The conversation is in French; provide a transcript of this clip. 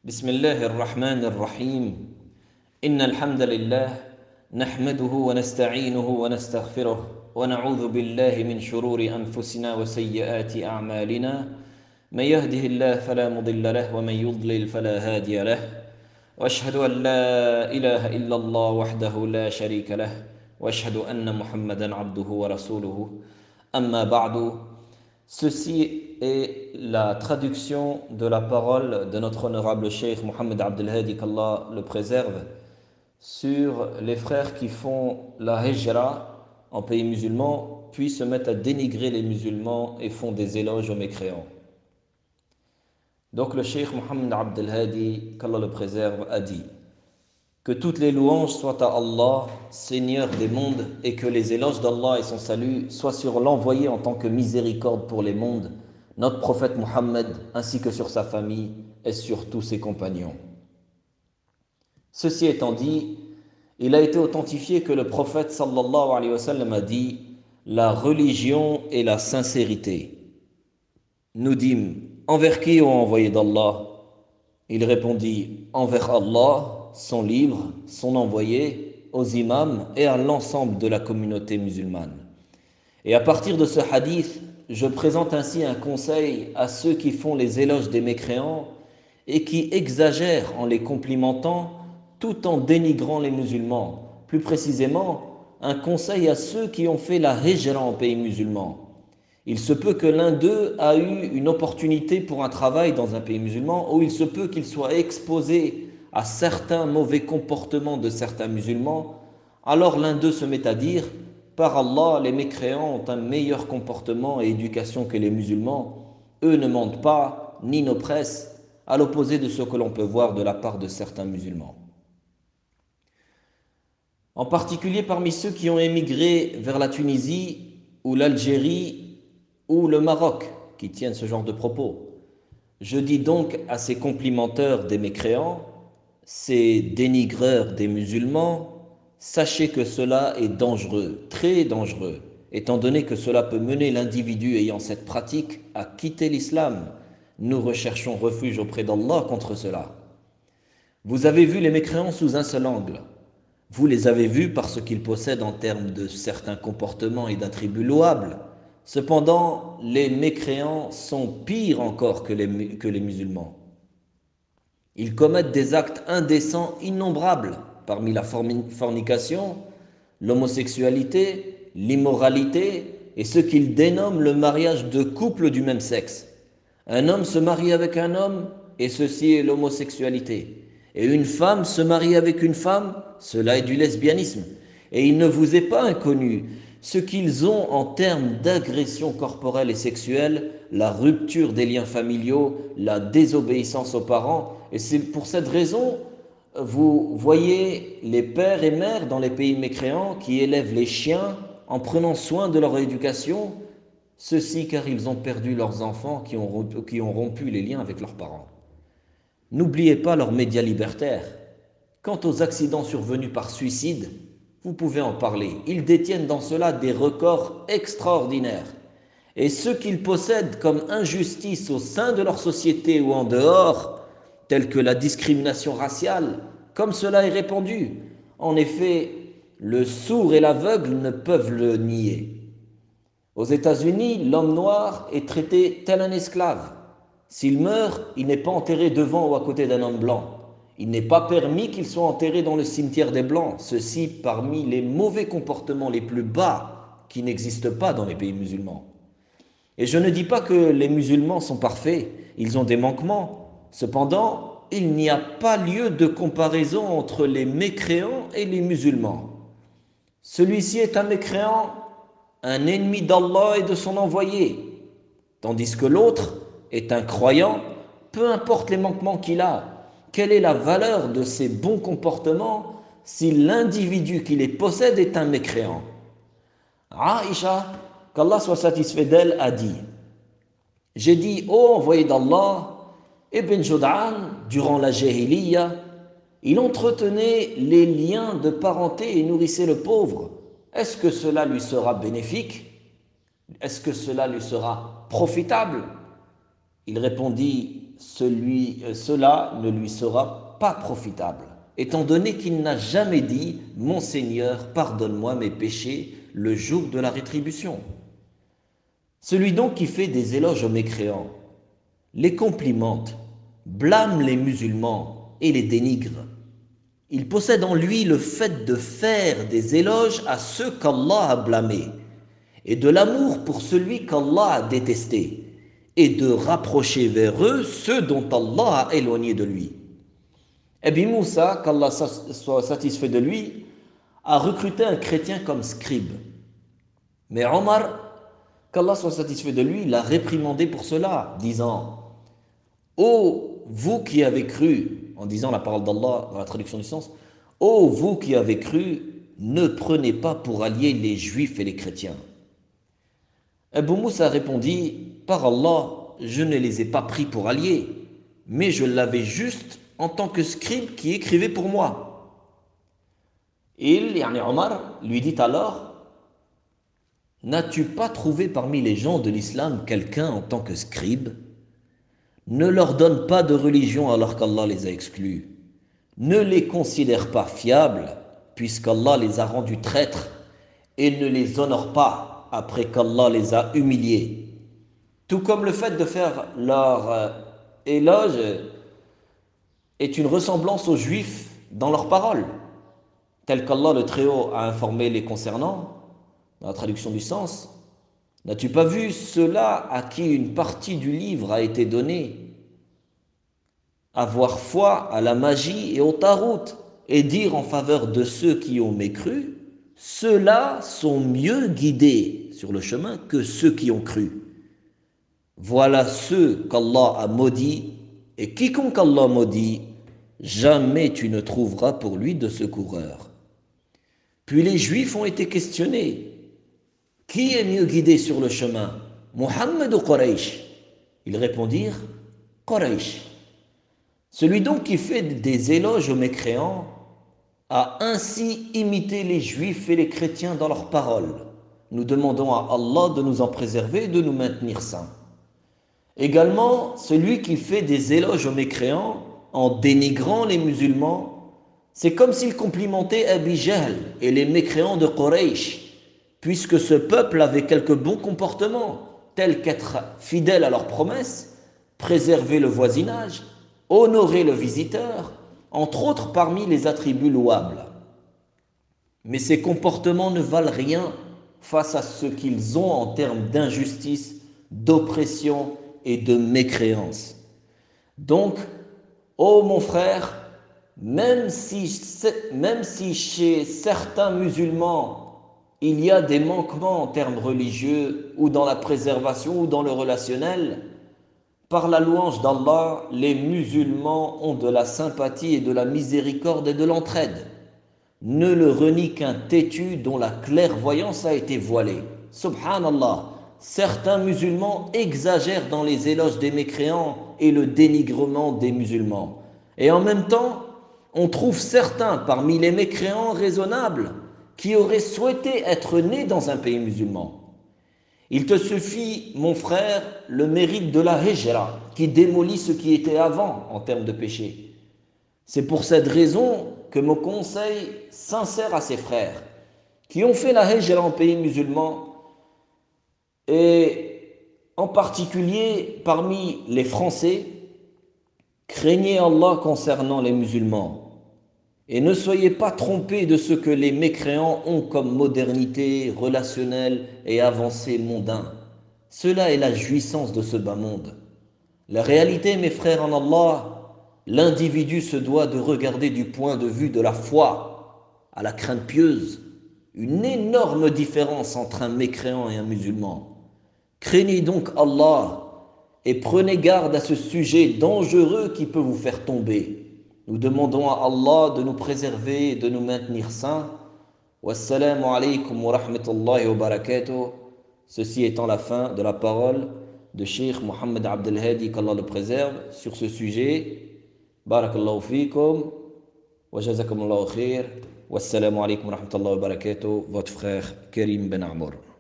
بسم الله الرحمن الرحيم إن الحمد لله نحمده ونستعينه ونستغفره ونعوذ بالله من شرور أنفسنا وسيئات أعمالنا من يهده الله فلا مضل له ومن يضلل فلا هادي له وأشهد أن لا إله إلا الله وحده لا شريك له وأشهد أن محمدا عبده ورسوله أما بعد. Ceci est la traduction de la parole de notre honorable Cheikh Mohammed Abdel Hadi, qu'Allah le préserve, sur les frères qui font la hijra en pays musulman, puis se mettent à dénigrer les musulmans et font des éloges aux mécréants. Donc le Cheikh Mohammed Abdel Hadi, qu'Allah le préserve, a dit que toutes les louanges soient à Allah, Seigneur des mondes, et que les éloges d'Allah et son salut soient sur l'envoyé en tant que miséricorde pour les mondes, notre prophète Mohammed, ainsi que sur sa famille et sur tous ses compagnons. Ceci étant dit, il a été authentifié que le prophète sallallahu alayhi wa sallam a dit « La religion et la sincérité ». Nous dîmes « Envers qui, ô envoyé d'Allah ?» Il répondit « Envers Allah, son livre, son envoyé, aux imams et à l'ensemble de la communauté musulmane. » Et à partir de ce hadith, je présente ainsi un conseil à ceux qui font les éloges des mécréants et qui exagèrent en les complimentant tout en dénigrant les musulmans. Plus précisément, un conseil à ceux qui ont fait la hijra en pays musulman. Il se peut que l'un d'eux a eu une opportunité pour un travail dans un pays musulman, ou il se peut qu'il soit exposé à certains mauvais comportements de certains musulmans. Alors l'un d'eux se met à dire « Par Allah, les mécréants ont un meilleur comportement et éducation que les musulmans. Eux ne mentent pas, ni n'oppressent, à l'opposé de ce que l'on peut voir de la part de certains musulmans. » En particulier parmi ceux qui ont émigré vers la Tunisie ou l'Algérie ou le Maroc, qui tiennent ce genre de propos. Je dis donc à ces complimenteurs des mécréants, ces dénigreurs des musulmans, sachez que cela est dangereux, très dangereux, étant donné que cela peut mener l'individu ayant cette pratique à quitter l'islam. Nous recherchons refuge auprès d'Allah contre cela. Vous avez vu les mécréants sous un seul angle. Vous les avez vus par ce qu'ils possèdent en termes de certains comportements et d'attributs louables. Cependant, les mécréants sont pires encore que les musulmans. Ils commettent des actes indécents innombrables, parmi la fornication, l'homosexualité, l'immoralité et ce qu'ils dénomment le mariage de couples du même sexe. Un homme se marie avec un homme et ceci est l'homosexualité. Et une femme se marie avec une femme, cela est du lesbianisme. Et il ne vous est pas inconnu ce qu'ils ont en termes d'agression corporelle et sexuelle, la rupture des liens familiaux, la désobéissance aux parents. Et c'est pour cette raison, vous voyez les pères et mères dans les pays mécréants qui élèvent les chiens en prenant soin de leur éducation, ceci car ils ont perdu leurs enfants qui ont rompu les liens avec leurs parents. N'oubliez pas leurs médias libertaires. Quant aux accidents survenus par suicide, vous pouvez en parler. Ils détiennent dans cela des records extraordinaires. Et ce qu'ils possèdent comme injustice au sein de leur société ou en dehors, telle que la discrimination raciale, comme cela est répandu. En effet, le sourd et l'aveugle ne peuvent le nier. Aux États-Unis, l'homme noir est traité tel un esclave. S'il meurt, il n'est pas enterré devant ou à côté d'un homme blanc. Il n'est pas permis qu'il soit enterré dans le cimetière des Blancs, ceci parmi les mauvais comportements les plus bas qui n'existent pas dans les pays musulmans. Et je ne dis pas que les musulmans sont parfaits, ils ont des manquements. Cependant, il n'y a pas lieu de comparaison entre les mécréants et les musulmans. Celui-ci est un mécréant, un ennemi d'Allah et de son envoyé, tandis que l'autre est un croyant, peu importe les manquements qu'il a. Quelle est la valeur de ces bons comportements si l'individu qui les possède est un mécréant? Aïcha, qu'Allah soit satisfait d'elle, a dit « J'ai dit, ô envoyé d'Allah, Ibn Jud'an, durant la Jahiliya, il entretenait les liens de parenté et nourrissait le pauvre. Est-ce que cela lui sera bénéfique? Est-ce que cela lui sera profitable ?» Il répondit cela ne lui sera pas profitable, étant donné qu'il n'a jamais dit « Mon Seigneur, pardonne-moi mes péchés » le jour de la rétribution. Celui donc qui fait des éloges aux mécréants, les complimente, blâme les musulmans et les dénigre, il possède en lui le fait de faire des éloges à ceux qu'Allah a blâmés et de l'amour pour celui qu'Allah a détesté et de rapprocher vers eux ceux dont Allah a éloigné de lui. Abi Moussa, qu'Allah soit satisfait de lui, a recruté un chrétien comme scribe. Mais Omar, qu'Allah soit satisfait de lui, l'a réprimandé pour cela, disant « Ô vous qui avez cru », en disant la parole d'Allah dans la traduction du sens, « Ô vous qui avez cru, ne prenez pas pour alliés les juifs et les chrétiens. » Abu Moussa répondit « Par Allah, je ne les ai pas pris pour alliés, mais je l'avais juste en tant que scribe qui écrivait pour moi. » Omar, lui dit alors « N'as-tu pas trouvé parmi les gens de l'islam quelqu'un en tant que scribe ? Ne leur donne pas de religion alors qu'Allah les a exclus. Ne les considère pas fiables, puisqu'Allah les a rendus traîtres, et ne les honore pas après qu'Allah les a humiliés. Tout comme le fait de faire leur éloge est une ressemblance aux Juifs dans leurs paroles, tel qu'Allah le Très-Haut a informé les concernant, dans la traduction du sens. N'as-tu pas vu ceux-là à qui une partie du livre a été donnée ? Avoir foi à la magie et au tarout, et dire en faveur de ceux qui ont mécru, ceux-là sont mieux guidés sur le chemin que ceux qui ont cru. Voilà ceux qu'Allah a maudits, et quiconque Allah maudit, jamais tu ne trouveras pour lui de secoureur. Puis les Juifs ont été questionnés. Qui est mieux guidé sur le chemin, Muhammad ou Quraysh? Ils répondirent, Quraysh. Celui donc qui fait des éloges aux mécréants a ainsi imité les Juifs et les chrétiens dans leurs paroles. Nous demandons à Allah de nous en préserver et de nous maintenir saints. Également, celui qui fait des éloges aux mécréants en dénigrant les musulmans, c'est comme s'il complimentait Abi Jahl et les mécréants de Quraysh, puisque ce peuple avait quelques bons comportements, tels qu'être fidèle à leurs promesses, préserver le voisinage, honorer le visiteur, entre autres parmi les attributs louables. Mais ces comportements ne valent rien face à ce qu'ils ont en termes d'injustice, d'oppression et de mécréance. Donc, ô mon frère, même si chez certains musulmans, il y a des manquements en termes religieux ou dans la préservation ou dans le relationnel, par la louange d'Allah, les musulmans ont de la sympathie et de la miséricorde et de l'entraide. Ne le renie qu'un têtu dont la clairvoyance a été voilée. Subhanallah, certains musulmans exagèrent dans les éloges des mécréants et le dénigrement des musulmans. Et en même temps, on trouve certains parmi les mécréants raisonnables qui auraient souhaité être nés dans un pays musulman. Il te suffit, mon frère, le mérite de la hijra, qui démolit ce qui était avant en termes de péché. C'est pour cette raison que mon conseil sincère à ses frères qui ont fait la hijra en pays musulman, et en particulier parmi les Français, craignez Allah concernant les musulmans. Et ne soyez pas trompés de ce que les mécréants ont comme modernité relationnelle et avancée mondain. Cela est la jouissance de ce bas monde. La réalité, mes frères en Allah, l'individu se doit de regarder du point de vue de la foi à la crainte pieuse. Une énorme différence entre un mécréant et un musulman. Craignez donc Allah et prenez garde à ce sujet dangereux qui peut vous faire tomber. Nous demandons à Allah de nous préserver et de nous maintenir saints. Wassalamu alaikum wa rahmatullahi wa barakatuh. Ceci étant la fin de la parole de Cheikh Mohammed Abdel Hadi, qu'Allah le préserve, sur ce sujet. Barakallahu fikum wa jazakumullahu khair. Wassalamu alaikum wa rahmatullahi wa barakatuh. Votre frère Karim Ben Amour.